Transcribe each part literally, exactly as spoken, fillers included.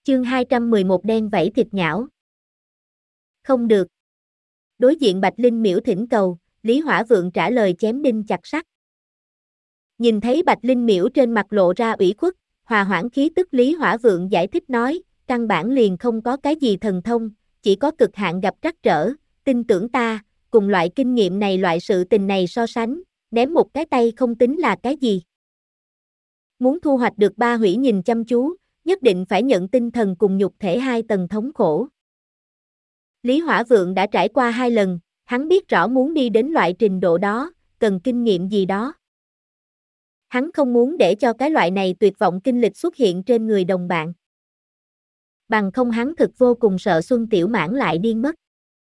Chương hai trăm mười một đen vảy thịt nhão. Không được. Đối diện Bạch Linh Miễu thỉnh cầu, Lý Hỏa Vượng trả lời chém đinh chặt sắt. Nhìn thấy Bạch Linh Miễu trên mặt lộ ra ủy khuất, hòa hoãn khí tức, Lý Hỏa Vượng giải thích nói, căn bản liền không có cái gì thần thông, chỉ có cực hạn gặp trắc trở, tin tưởng ta, cùng loại kinh nghiệm này, loại sự tình này so sánh, ném một cái tay không tính là cái gì. Muốn thu hoạch được ba hủy nhìn chăm chú, nhất định phải nhận tinh thần cùng nhục thể hai tầng thống khổ. Lý Hỏa Vượng đã trải qua hai lần, hắn biết rõ muốn đi đến loại trình độ đó, cần kinh nghiệm gì đó. Hắn không muốn để cho cái loại này tuyệt vọng kinh lịch xuất hiện trên người đồng bạn. Bằng không hắn thực vô cùng sợ Xuân Tiểu Mãn lại điên mất.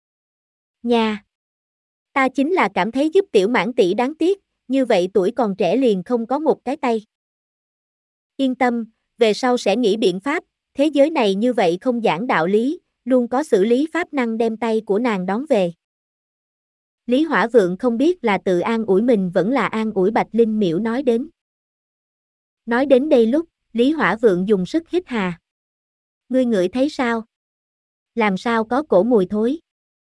Nha! Ta chính là cảm thấy giúp Tiểu Mãn tỷ đáng tiếc, như vậy tuổi còn trẻ liền không có một cái tay. Yên tâm, về sau sẽ nghĩ biện pháp, thế giới này như vậy không giảng đạo lý, luôn có xử lý pháp năng đem tay của nàng đón về. Lý Hỏa Vượng không biết là tự an ủi mình vẫn là an ủi Bạch Linh Miễu nói đến. Nói đến đây lúc, Lý Hỏa Vượng dùng sức hít hà. Ngươi ngửi thấy sao? Làm sao có cổ mùi thối?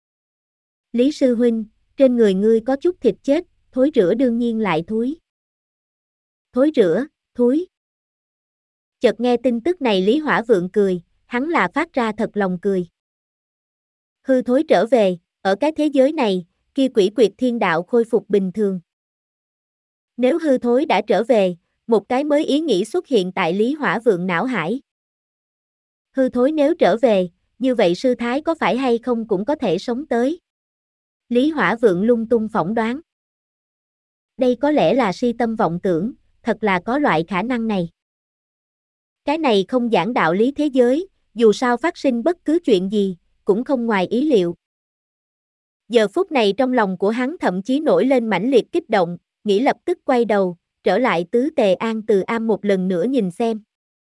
Lý sư huynh, trên người ngươi có chút thịt chết, thối rữa đương nhiên lại thúi. Thối rữa, thúi. Chợt nghe tin tức này Lý Hỏa Vượng cười, hắn là phát ra thật lòng cười. Hư thối trở về, ở cái thế giới này, kia quỷ quyệt thiên đạo khôi phục bình thường. Nếu hư thối đã trở về, một cái mới ý nghĩ xuất hiện tại Lý Hỏa Vượng não hải. Hư thối nếu trở về, như vậy sư thái có phải hay không cũng có thể sống tới. Lý Hỏa Vượng lung tung phỏng đoán. Đây có lẽ là si tâm vọng tưởng, thật là có loại khả năng này. Cái này không giảng đạo lý thế giới, dù sao phát sinh bất cứ chuyện gì, cũng không ngoài ý liệu. Giờ phút này trong lòng của hắn thậm chí nổi lên mãnh liệt kích động, nghĩ lập tức quay đầu, trở lại Tứ Tề An Từ Am một lần nữa nhìn xem.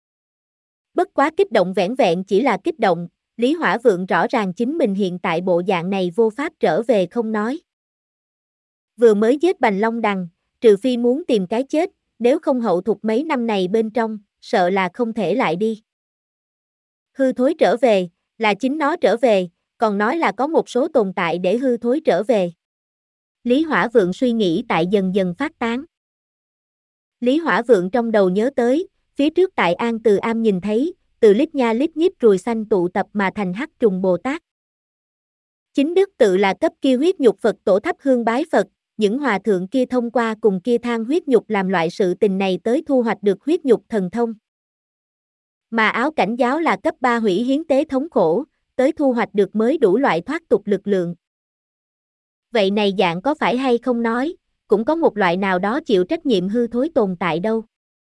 Bất quá kích động vẻn vẹn chỉ là kích động, Lý Hỏa Vượng rõ ràng chính mình hiện tại bộ dạng này vô pháp trở về không nói. Vừa mới giết Bành Long Đằng, trừ phi muốn tìm cái chết, nếu không hậu thục mấy năm này bên trong, sợ là không thể lại đi. Hư thối trở về, là chính nó trở về, còn nói là có một số tồn tại để hư thối trở về. Lý Hỏa Vượng suy nghĩ tại dần dần phát tán. Lý Hỏa Vượng trong đầu nhớ tới, phía trước tại An Từ Am nhìn thấy, từ lít nha lít nhít ruồi xanh tụ tập mà thành hắc trùng Bồ Tát. Chính đức tự là cấp kia huyết nhục Phật tổ thắp hương bái Phật, những hòa thượng kia thông qua cùng kia than huyết nhục làm loại sự tình này tới thu hoạch được huyết nhục thần thông. Mà áo cảnh giáo là cấp ba hủy hiến tế thống khổ, tới thu hoạch được mới đủ loại thoát tục lực lượng. Vậy này dạng có phải hay không nói, cũng có một loại nào đó chịu trách nhiệm hư thối tồn tại đâu.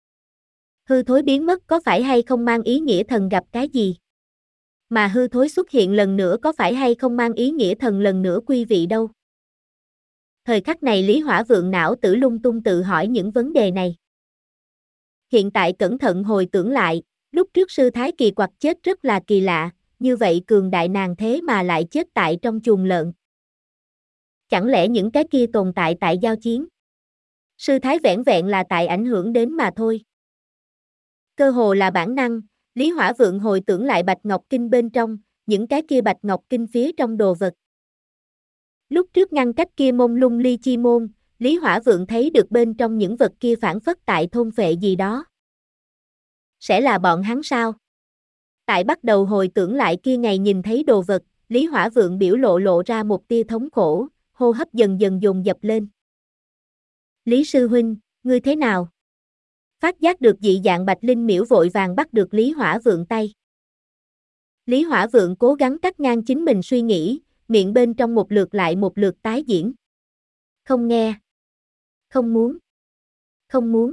Hư thối biến mất có phải hay không mang ý nghĩa thần gặp cái gì? Mà hư thối xuất hiện lần nữa có phải hay không mang ý nghĩa thần lần nữa quy vị đâu? Thời khắc này Lý Hỏa Vượng não tử lung tung tự hỏi những vấn đề này. Hiện tại cẩn thận hồi tưởng lại, lúc trước sư thái kỳ quặc chết rất là kỳ lạ, như vậy cường đại nàng thế mà lại chết tại trong chuồng lợn. Chẳng lẽ những cái kia tồn tại tại giao chiến? Sư thái vẻn vẹn là tại ảnh hưởng đến mà thôi. Cơ hồ là bản năng, Lý Hỏa Vượng hồi tưởng lại Bạch Ngọc Kinh bên trong, những cái kia Bạch Ngọc Kinh phía trong đồ vật. Lúc trước ngăn cách kia mông lung ly chi môn, Lý Hỏa Vượng thấy được bên trong những vật kia phản phất tại thôn phệ gì đó. Sẽ là bọn hắn sao? Tại bắt đầu hồi tưởng lại kia ngày nhìn thấy đồ vật, Lý Hỏa Vượng biểu lộ lộ ra một tia thống khổ, hô hấp dần dần dồn dập lên. Lý sư huynh, ngươi thế nào? Phát giác được dị dạng Bạch Linh Miễu vội vàng bắt được Lý Hỏa Vượng tay. Lý Hỏa Vượng cố gắng cắt ngang chính mình suy nghĩ, miệng bên trong một lượt lại một lượt tái diễn. Không nghe. Không muốn. Không muốn.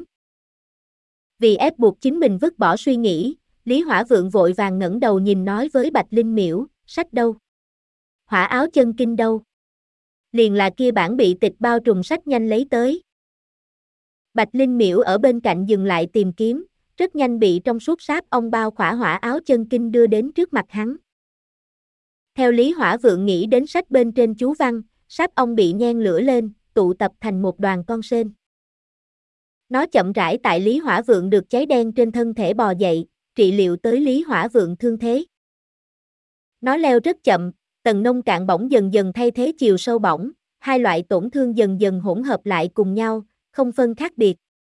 Vì ép buộc chính mình vứt bỏ suy nghĩ, Lý Hỏa Vượng vội vàng ngẩng đầu nhìn nói với Bạch Linh Miễu, sách đâu? Hỏa áo chân kinh đâu? Liền là kia bản bị tịch bao trùm sách nhanh lấy tới. Bạch Linh Miễu ở bên cạnh dừng lại tìm kiếm, rất nhanh bị trong suốt sáp ong bao khỏa hỏa áo chân kinh đưa đến trước mặt hắn. Theo Lý Hỏa Vượng nghĩ đến sách bên trên chú văn, sáp ong bị nhen lửa lên, tụ tập thành một đoàn con sên. Nó chậm rãi tại Lý Hỏa Vượng được cháy đen trên thân thể bò dậy, trị liệu tới Lý Hỏa Vượng thương thế. Nó leo rất chậm, tầng nông cạn bỏng dần dần thay thế chiều sâu bỏng, hai loại tổn thương dần dần hỗn hợp lại cùng nhau, không phân khác biệt.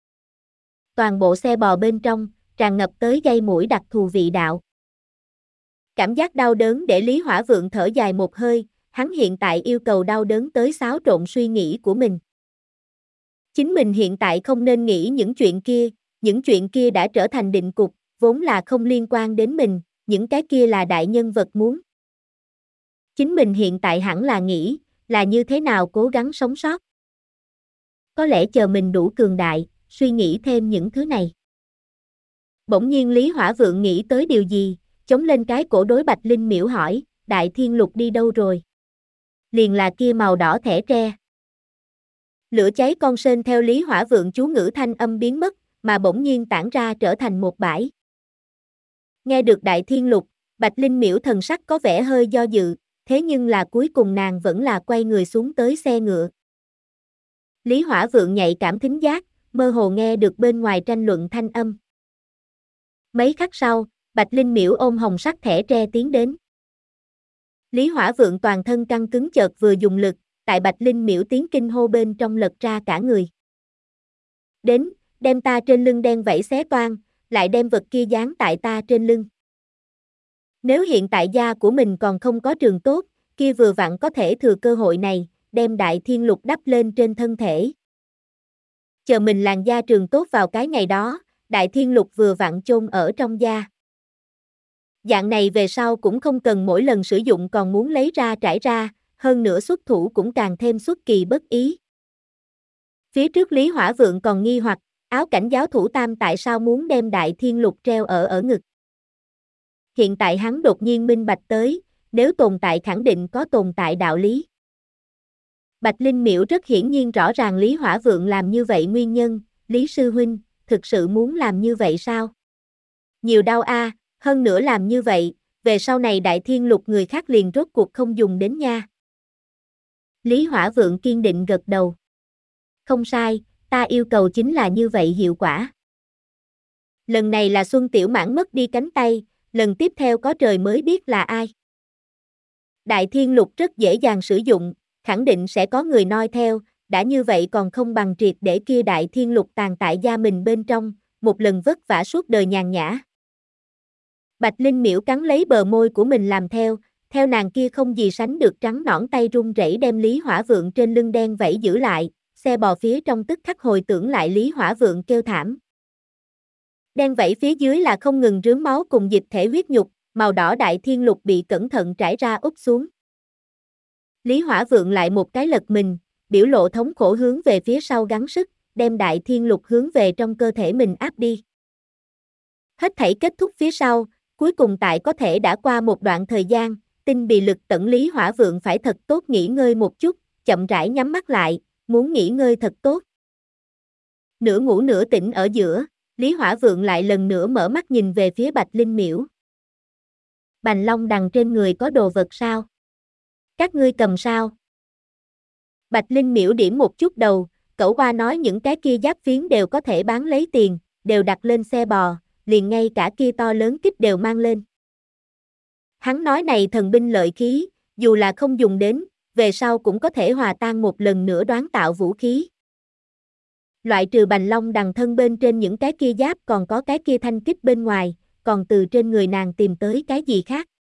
Toàn bộ xe bò bên trong, tràn ngập tới gây mũi đặc thù vị đạo. Cảm giác đau đớn để Lý Hỏa Vượng thở dài một hơi, hắn hiện tại yêu cầu đau đớn tới xáo trộn suy nghĩ của mình. Chính mình hiện tại không nên nghĩ những chuyện kia, những chuyện kia đã trở thành định cục, vốn là không liên quan đến mình, những cái kia là đại nhân vật muốn. Chính mình hiện tại hẳn là nghĩ, là như thế nào cố gắng sống sót. Có lẽ chờ mình đủ cường đại, suy nghĩ thêm những thứ này. Bỗng nhiên Lý Hỏa Vượng nghĩ tới điều gì, chống lên cái cổ đối Bạch Linh Miễu hỏi, Đại Thiên Lục đi đâu rồi? Liền là kia màu đỏ thẻ tre. Lửa cháy con sên theo Lý Hỏa Vượng chú ngữ thanh âm biến mất, mà bỗng nhiên tản ra trở thành một bãi. Nghe được Đại Thiên Lục, Bạch Linh Miễu thần sắc có vẻ hơi do dự, thế nhưng là cuối cùng nàng vẫn là quay người xuống tới xe ngựa. Lý Hỏa Vượng nhạy cảm thính giác, mơ hồ nghe được bên ngoài tranh luận thanh âm. Mấy khắc sau, Bạch Linh Miễu ôm hồng sắc thẻ tre tiến đến. Lý Hỏa Vượng toàn thân căng cứng chợt vừa dùng lực, tại Bạch Linh Miễu tiếng kinh hô bên trong lật ra cả người. Đến, đem ta trên lưng đen vảy xé toang, lại đem vật kia dán tại ta trên lưng. Nếu hiện tại da của mình còn không có trường tốt, kia vừa vặn có thể thừa cơ hội này, đem Đại Thiên Lục đắp lên trên thân thể. Chờ mình làn da trường tốt vào cái ngày đó, Đại Thiên Lục vừa vặn chôn ở trong da. Dạng này về sau cũng không cần mỗi lần sử dụng còn muốn lấy ra trải ra, hơn nữa xuất thủ cũng càng thêm xuất kỳ bất ý. Phía trước Lý Hỏa Vượng còn nghi hoặc, áo cảnh giáo thủ Tam tại sao muốn đem Đại Thiên Lục treo ở ở ngực. Hiện tại hắn đột nhiên minh bạch tới, nếu tồn tại khẳng định có tồn tại đạo lý. Bạch Linh Miễu rất hiển nhiên rõ ràng Lý Hỏa Vượng làm như vậy nguyên nhân, Lý Sư Huynh, thực sự muốn làm như vậy sao? Nhiều đau a, à, hơn nữa làm như vậy, về sau này Đại Thiên Lục người khác liền rốt cuộc không dùng đến nha. Lý Hỏa Vượng kiên định gật đầu. Không sai, ta yêu cầu chính là như vậy hiệu quả. Lần này là Xuân Tiểu Mãn mất đi cánh tay, lần tiếp theo có trời mới biết là ai. Đại Thiên Lục rất dễ dàng sử dụng, khẳng định sẽ có người noi theo, đã như vậy còn không bằng triệt để kia Đại Thiên Lục tàn tại da mình bên trong, một lần vất vả suốt đời nhàn nhã. Bạch Linh Miễu cắn lấy bờ môi của mình làm theo, theo nàng kia không gì sánh được trắng nõn tay run rẩy đem Lý Hỏa Vượng trên lưng đen vẫy giữ lại, xe bò phía trong tức khắc hồi tưởng lại Lý Hỏa Vượng kêu thảm. Đen vẫy phía dưới là không ngừng rướm máu cùng dịch thể huyết nhục, màu đỏ Đại Thiên Lục bị cẩn thận trải ra úp xuống. Lý Hỏa Vượng lại một cái lật mình, biểu lộ thống khổ hướng về phía sau gắng sức, đem Đại Thiên Lục hướng về trong cơ thể mình áp đi. Hết thảy kết thúc phía sau, cuối cùng tại có thể đã qua một đoạn thời gian, tinh bị lực tận Lý Hỏa Vượng phải thật tốt nghỉ ngơi một chút, chậm rãi nhắm mắt lại, muốn nghỉ ngơi thật tốt. Nửa ngủ nửa tỉnh ở giữa, Lý Hỏa Vượng lại lần nữa mở mắt nhìn về phía Bạch Linh Miễu. Bành Long đằng trên người có đồ vật sao? Các ngươi cầm sao? Bạch Linh Miễu điểm một chút đầu, cẩu qua nói những cái kia giáp phiến đều có thể bán lấy tiền, đều đặt lên xe bò, liền ngay cả kia to lớn kích đều mang lên. Hắn nói này thần binh lợi khí, dù là không dùng đến, về sau cũng có thể hòa tan một lần nữa đoán tạo vũ khí. Loại trừ Bành Long đằng thân bên trên những cái kia giáp còn có cái kia thanh kích bên ngoài, còn từ trên người nàng tìm tới cái gì khác.